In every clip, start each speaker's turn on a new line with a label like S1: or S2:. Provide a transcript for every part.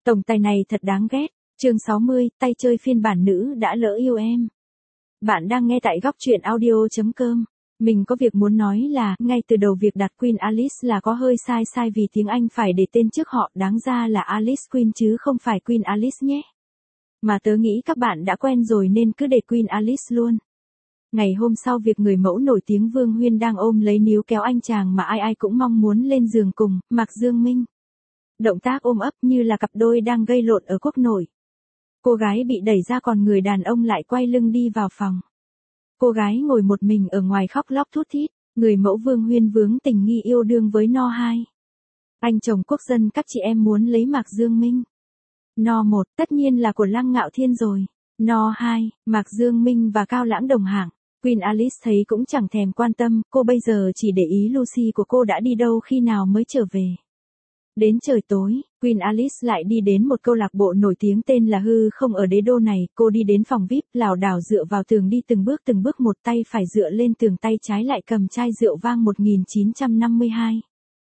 S1: Tổng tài này thật đáng ghét. Chương 60, tay chơi phiên bản nữ đã lỡ yêu em. Bạn đang nghe tại góc truyện audio.com. Mình có việc muốn nói là, ngay từ đầu việc đặt Queen Alice là có hơi sai vì tiếng Anh phải để tên trước họ, đáng ra là Alice Queen chứ không phải Queen Alice nhé. Mà tớ nghĩ các bạn đã quen rồi nên cứ để Queen Alice luôn. Ngày hôm sau việc người mẫu nổi tiếng Vương Huyên đang ôm lấy níu kéo anh chàng mà ai cũng mong muốn lên giường cùng, Mạc Dương Minh. Động tác ôm ấp như là cặp đôi đang gây lộn ở quốc nội. Cô gái bị đẩy ra còn người đàn ông lại quay lưng đi vào phòng. Cô gái ngồi một mình ở ngoài khóc lóc thút thít, người mẫu Vương Huyên vướng tình nghi yêu đương với No 2. Anh chồng quốc dân các chị em muốn lấy Mạc Dương Minh. No 1 tất nhiên là của Lăng Ngạo Thiên rồi. No 2, Mạc Dương Minh và Cao Lãng đồng hạng. Queen Alice thấy cũng chẳng thèm quan tâm, cô bây giờ chỉ để ý Lucy của cô đã đi đâu khi nào mới trở về. Đến trời tối, Queen Alice lại đi đến một câu lạc bộ nổi tiếng tên là Hư Không ở đế đô này, cô đi đến phòng VIP, lảo đảo dựa vào tường đi từng bước một tay phải dựa lên tường tay trái lại cầm chai rượu vang 1952.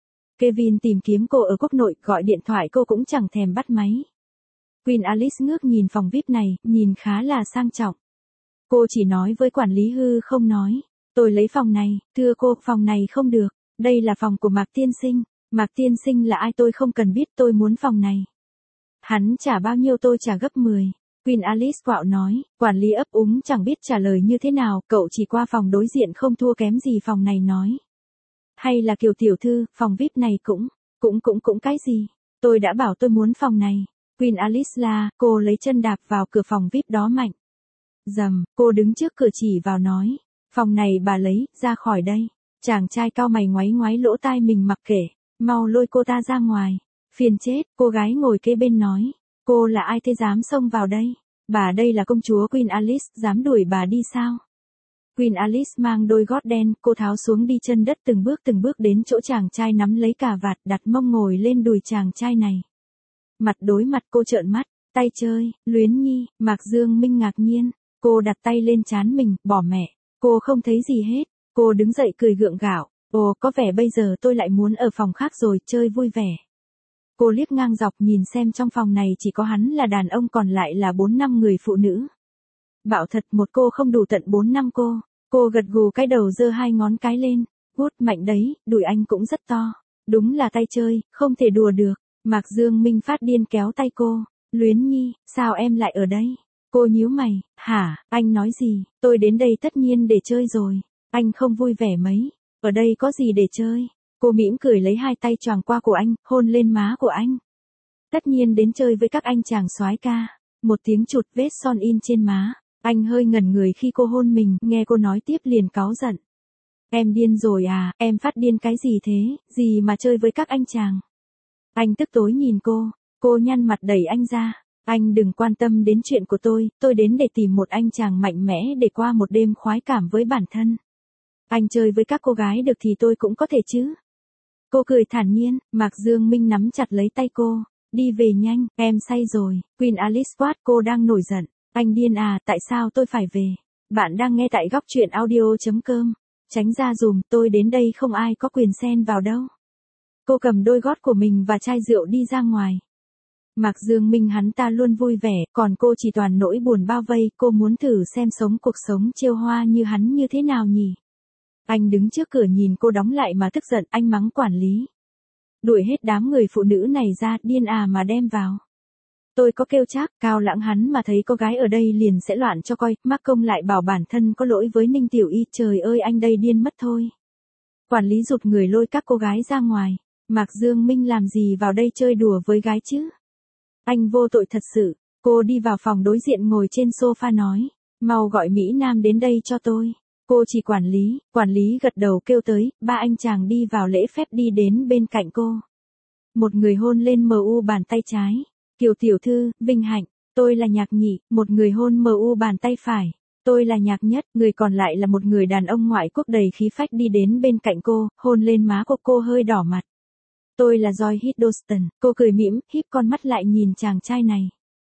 S1: Kevin tìm kiếm cô ở quốc nội, gọi điện thoại cô cũng chẳng thèm bắt máy. Queen Alice ngước nhìn phòng VIP này, nhìn khá là sang trọng. Cô chỉ nói với quản lý Hư Không nói, tôi lấy phòng này, thưa cô, phòng này không được, đây là phòng của Mạc Tiên Sinh. Mạc Tiên Sinh là ai tôi không cần biết, tôi muốn phòng này. Hắn trả bao nhiêu tôi trả gấp 10. Queen Alice quạo nói, quản lý ấp úng chẳng biết trả lời như thế nào, cậu chỉ qua phòng đối diện không thua kém gì phòng này nói. Hay là Kiều tiểu thư, phòng VIP này cũng cái gì? Tôi đã bảo tôi muốn phòng này. Queen Alice la, cô lấy chân đạp vào cửa phòng VIP đó mạnh. Dầm, cô đứng trước cửa chỉ vào nói, phòng này bà lấy, ra khỏi đây. Chàng trai cao mày ngoáy lỗ tai mình mặc kệ. Mau lôi cô ta ra ngoài. Phiền chết, cô gái ngồi kế bên nói. Cô là ai thế dám xông vào đây? Bà đây là công chúa Queen Alice, dám đuổi bà đi sao? Queen Alice mang đôi gót đen, cô tháo xuống đi chân đất từng bước đến chỗ chàng trai nắm lấy cà vạt, đặt mông ngồi lên đùi chàng trai này. Mặt đối mặt cô trợn mắt, tay chơi, Luyến Nhi, Mạc Dương Minh ngạc nhiên. Cô đặt tay lên trán mình, bỏ mẹ. Cô không thấy gì hết. Cô đứng dậy cười gượng gạo. Ồ, có vẻ bây giờ tôi lại muốn ở phòng khác rồi, chơi vui vẻ. Cô liếc ngang dọc nhìn xem trong phòng này chỉ có hắn là đàn ông còn lại là 4-5 người phụ nữ. Bảo thật một cô không đủ tận 4-5 cô. Cô gật gù cái đầu giơ 2 ngón cái lên. Hút mạnh đấy, đùi anh cũng rất to. Đúng là tay chơi, không thể đùa được. Mạc Dương Minh phát điên kéo tay cô. Luyến Nhi, sao em lại ở đây? Cô nhíu mày, hả, anh nói gì? Tôi đến đây tất nhiên để chơi rồi. Anh không vui vẻ mấy. Ở đây có gì để chơi? Cô mỉm cười lấy 2 tay choàng qua cổ anh, hôn lên má của anh. Tất nhiên đến chơi với các anh chàng soái ca. Một tiếng chụt vết son in trên má. Anh hơi ngẩn người khi cô hôn mình, nghe cô nói tiếp liền cáu giận. Em điên rồi à, em phát điên cái gì thế, gì mà chơi với các anh chàng? Anh tức tối nhìn cô nhăn mặt đẩy anh ra. Anh đừng quan tâm đến chuyện của tôi đến để tìm một anh chàng mạnh mẽ để qua một đêm khoái cảm với bản thân. Anh chơi với các cô gái được thì tôi cũng có thể chứ. Cô cười thản nhiên, Mạc Dương Minh nắm chặt lấy tay cô. Đi về nhanh, em say rồi. Queen Alice quát, cô đang nổi giận. Anh điên à, tại sao tôi phải về? Bạn đang nghe tại góc truyện audio.com. Tránh ra dùm, tôi đến đây không ai có quyền xen vào đâu. Cô cầm đôi gót của mình và chai rượu đi ra ngoài. Mạc Dương Minh hắn ta luôn vui vẻ, còn cô chỉ toàn nỗi buồn bao vây, cô muốn thử xem sống cuộc sống trêu hoa như hắn như thế nào nhỉ? Anh đứng trước cửa nhìn cô đóng lại mà tức giận, anh mắng quản lý. Đuổi hết đám người phụ nữ này ra, điên à mà đem vào. Tôi có kêu chắc, Cao Lãng hắn mà thấy có gái ở đây liền sẽ loạn cho coi, mắc công lại bảo bản thân có lỗi với Ninh Tiểu Y, trời ơi anh đây điên mất thôi. Quản lý rụt người lôi các cô gái ra ngoài. Mạc Dương Minh làm gì vào đây chơi đùa với gái chứ? Anh vô tội thật sự. Cô đi vào phòng đối diện ngồi trên sofa nói, mau gọi Mỹ Nam đến đây cho tôi. Cô chỉ quản lý gật đầu kêu tới, 3 anh chàng đi vào lễ phép đi đến bên cạnh cô. Một người hôn lên mu bàn tay trái. Kiều tiểu thư, vinh hạnh, tôi là Nhạc Nhị, một người hôn mu bàn tay phải. Tôi là Nhạc Nhất, người còn lại là một người đàn ông ngoại quốc đầy khí phách đi đến bên cạnh cô, hôn lên má cô hơi đỏ mặt. Tôi là Joy Hiddleston, cô cười mỉm, híp con mắt lại nhìn chàng trai này.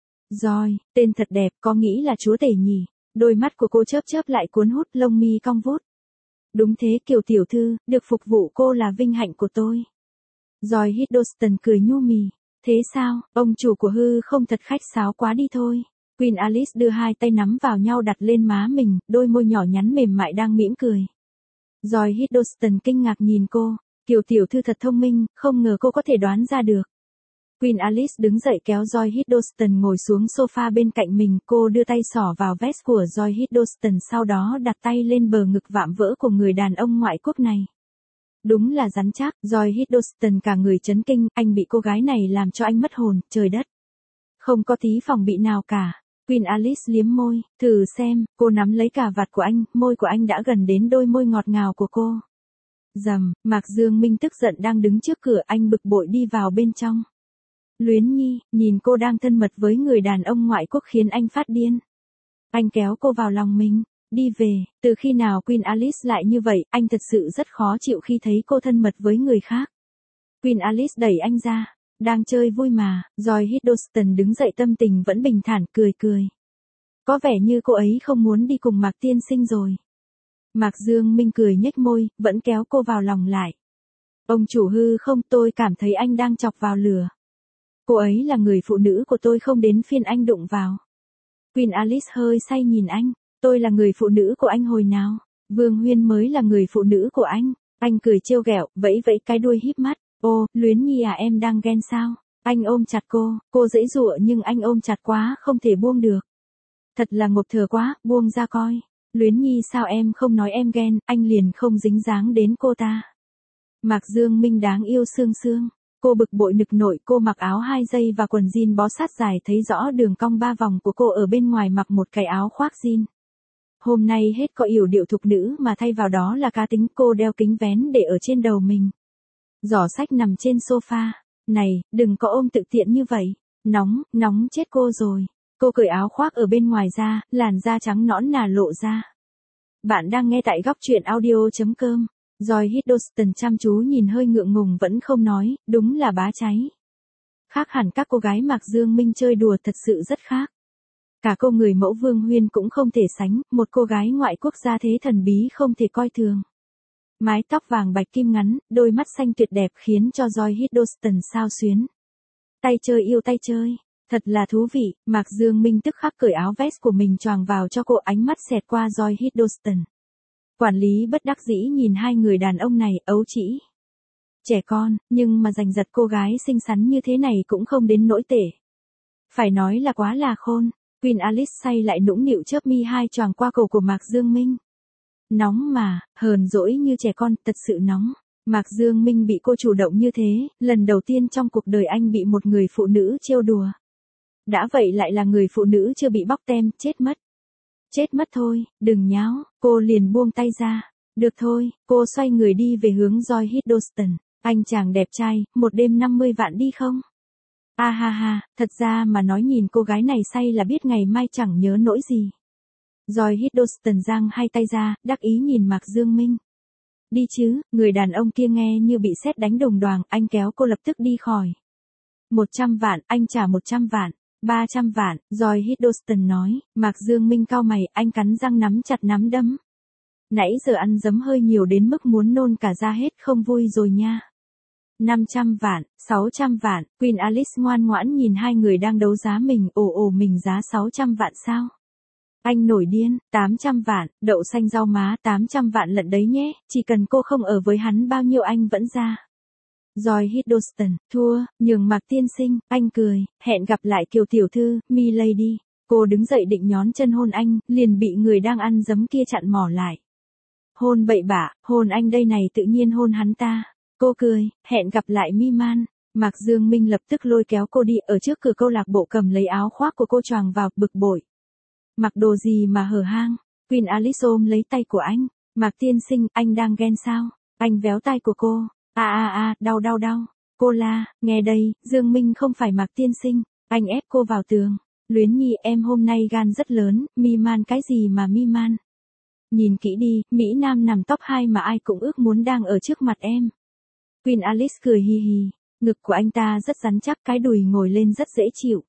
S1: Joy, tên thật đẹp, có nghĩ là chúa tể nhỉ? Đôi mắt của cô chớp lại cuốn hút, lông mi cong vút. Đúng thế Kiều tiểu thư, được phục vụ cô là vinh hạnh của tôi. Joy Hiddleston cười nhu mì. Thế sao, ông chủ của hư không thật khách sáo quá đi thôi. Queen Alice đưa hai tay nắm vào nhau đặt lên má mình, đôi môi nhỏ nhắn mềm mại đang mỉm cười. Joy Hiddleston kinh ngạc nhìn cô, Kiều tiểu thư thật thông minh, không ngờ cô có thể đoán ra được. Queen Alice đứng dậy kéo Joy Hiddleston ngồi xuống sofa bên cạnh mình, cô đưa tay xỏ vào vest của Joy Hiddleston sau đó đặt tay lên bờ ngực vạm vỡ của người đàn ông ngoại quốc này. Đúng là rắn chắc, Joy Hiddleston cả người chấn kinh, anh bị cô gái này làm cho anh mất hồn, trời đất. Không có tí phòng bị nào cả. Queen Alice liếm môi, thử xem, cô nắm lấy cà vạt của anh, môi của anh đã gần đến đôi môi ngọt ngào của cô. Rầm, Mạc Dương Minh tức giận đang đứng trước cửa, anh bực bội đi vào bên trong. Luyến Nhi, nhìn cô đang thân mật với người đàn ông ngoại quốc khiến anh phát điên. Anh kéo cô vào lòng mình, đi về, từ khi nào Queen Alice lại như vậy, anh thật sự rất khó chịu khi thấy cô thân mật với người khác. Queen Alice đẩy anh ra, đang chơi vui mà, Joy Hiddleston đứng dậy tâm tình vẫn bình thản cười cười. Có vẻ như cô ấy không muốn đi cùng Mạc tiên sinh rồi. Mạc Dương Minh cười nhếch môi, vẫn kéo cô vào lòng lại. Ông chủ hư không, tôi cảm thấy anh đang chọc vào lửa. Cô ấy là người phụ nữ của tôi, không đến phiên anh đụng vào. Queen Alice hơi say nhìn anh, tôi là người phụ nữ của anh hồi nào? Vương Huyên mới là người phụ nữ của anh. Anh cười trêu ghẹo, vẫy vẫy cái đuôi híp mắt. Ô, Luyến Nhi à, em đang ghen sao? Anh ôm chặt cô giãy giụa nhưng anh ôm chặt quá không thể buông được. Thật là ngộp thở quá, buông ra coi. Luyến Nhi sao em không nói em ghen, anh liền không dính dáng đến cô ta. Mạc Dương Minh đáng yêu sương sương. Cô bực bội nực nổi, cô mặc áo 2 giây và quần jean bó sát dài thấy rõ đường cong 3 vòng của cô, ở bên ngoài mặc một cái áo khoác jean. Hôm nay hết có yểu điệu thục nữ mà thay vào đó là cá tính, cô đeo kính vén để ở trên đầu mình. Giỏ sách nằm trên sofa. Này, đừng có ôm tự tiện như vậy. Nóng chết cô rồi. Cô cởi áo khoác ở bên ngoài ra, làn da trắng nõn nà lộ ra. Bạn đang nghe tại góc truyện audio.com. Joy Hiddleston chăm chú nhìn hơi ngượng ngùng vẫn không nói, đúng là bá cháy. Khác hẳn các cô gái Mạc Dương Minh chơi đùa, thật sự rất khác. Cả cô người mẫu Vương Huyên cũng không thể sánh, một cô gái ngoại quốc gia thế thần bí không thể coi thường. Mái tóc vàng bạch kim ngắn, đôi mắt xanh tuyệt đẹp khiến cho Joy Hiddleston xao xuyến. Tay chơi yêu tay chơi, thật là thú vị. Mạc Dương Minh tức khắc cởi áo vest của mình choàng vào cho cô, ánh mắt xẹt qua Joy Hiddleston. Quản lý bất đắc dĩ nhìn hai người đàn ông này, ấu trĩ. Trẻ con, nhưng mà giành giật cô gái xinh xắn như thế này cũng không đến nỗi tệ. Phải nói là quá là khôn. Queen Alice say lại nũng nịu chớp mi hai choàng qua cổ của Mạc Dương Minh. Nóng mà, hờn dỗi như trẻ con, thật sự nóng. Mạc Dương Minh bị cô chủ động như thế, lần đầu tiên trong cuộc đời anh bị một người phụ nữ trêu đùa. Đã vậy lại là người phụ nữ chưa bị bóc tem, chết mất. Chết mất thôi, đừng nháo, cô liền buông tay ra. Được thôi, cô xoay người đi về hướng Joy Hiddleston. Anh chàng đẹp trai, một đêm 50 vạn đi không? À ha ha, thật ra mà nói nhìn cô gái này say là biết ngày mai chẳng nhớ nỗi gì. Joy Hiddleston giang hai tay ra, đắc ý nhìn Mạc Dương Minh. Đi chứ, người đàn ông kia nghe như bị sét đánh đồng đoàng, anh kéo cô lập tức đi khỏi. 100 vạn, anh trả 100 vạn. 300 vạn, Joy Hiddleston nói. Mạc Dương Minh cau mày, anh cắn răng nắm chặt nắm đấm. Nãy giờ ăn dấm hơi nhiều đến mức muốn nôn cả ra hết, không vui rồi nha. 500 vạn, 600 vạn, Queen Alice ngoan ngoãn nhìn hai người đang đấu giá mình, mình giá 600 vạn sao? Anh nổi điên, 800 vạn, đậu xanh rau má, 800 vạn lận đấy nhé, chỉ cần cô không ở với hắn bao nhiêu anh vẫn ra. Joy Hiddleston, thua, nhường Mạc tiên sinh, anh cười, hẹn gặp lại Kiều tiểu thư, Milady. Cô đứng dậy định nhón chân hôn anh, liền bị người đang ăn dấm kia chặn mỏ lại. Hôn bậy bạ, hôn anh đây này, tự nhiên hôn hắn ta. Cô cười, hẹn gặp lại mi man. Mạc Dương Minh lập tức lôi kéo cô đi, ở trước cửa câu lạc bộ cầm lấy áo khoác của cô choàng vào, bực bội. Mặc đồ gì mà hở hang? Queen Alice ôm lấy tay của anh. Mạc tiên sinh, anh đang ghen sao? Anh véo tay của cô. Đau. Cô la, nghe đây, Dương Minh không phải Mạc tiên sinh. Anh ép cô vào tường. Luyến Nhi, em hôm nay gan rất lớn, mi man cái gì mà mi man? Nhìn kỹ đi, Mỹ Nam nằm top 2 mà ai cũng ước muốn đang ở trước mặt em. Queen Alice cười hi hi, ngực của anh ta rất rắn chắc, cái đùi ngồi lên rất dễ chịu.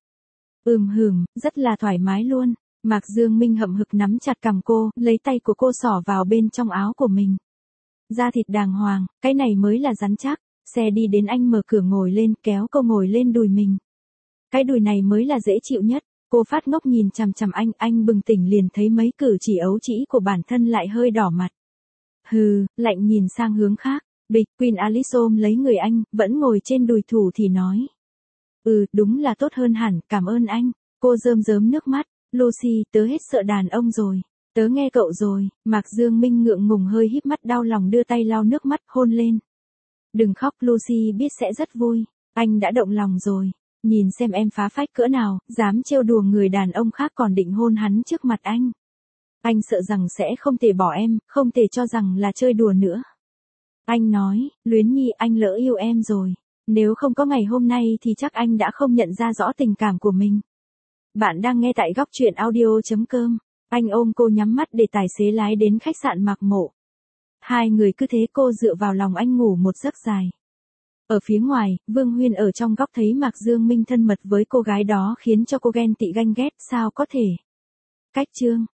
S1: Rất là thoải mái luôn. Mạc Dương Minh hậm hực nắm chặt cằm cô, lấy tay của cô xỏ vào bên trong áo của mình. Da thịt đàng hoàng, cái này mới là rắn chắc. xe đi đến anh mở cửa ngồi lên kéo cô ngồi lên đùi mình. Cái đùi này mới là dễ chịu nhất. Cô phát ngốc nhìn chằm chằm anh bừng tỉnh liền thấy mấy cử chỉ ấu trĩ của bản thân lại hơi đỏ mặt. Hừ, lạnh nhìn sang hướng khác. Bịch, Queen Alice ôm lấy người anh, vẫn ngồi trên đùi thủ thì nói. Đúng là tốt hơn hẳn, cảm ơn anh. Cô rơm rớm nước mắt. Lucy, tớ hết sợ đàn ông rồi. Tớ nghe cậu rồi. Mạc Dương Minh ngượng ngùng hơi híp mắt đau lòng đưa tay lau nước mắt hôn lên. Đừng khóc, Lucy biết sẽ rất vui. Anh đã động lòng rồi. Nhìn xem em phá phách cỡ nào, dám trêu đùa người đàn ông khác còn định hôn hắn trước mặt anh. Anh sợ rằng sẽ không thể bỏ em, không thể cho rằng là chơi đùa nữa. Anh nói, Luyến Nhi anh lỡ yêu em rồi. Nếu không có ngày hôm nay thì chắc anh đã không nhận ra rõ tình cảm của mình. Bạn đang nghe tại góc truyện audio.com. Anh ôm cô nhắm mắt để tài xế lái đến khách sạn Mạc Mộ. Hai người cứ thế cô dựa vào lòng anh ngủ một giấc dài. Ở phía ngoài, Vương Huyên ở trong góc thấy Mạc Dương Minh thân mật với cô gái đó khiến cho cô ghen tị ganh ghét, sao có thể. Cách chương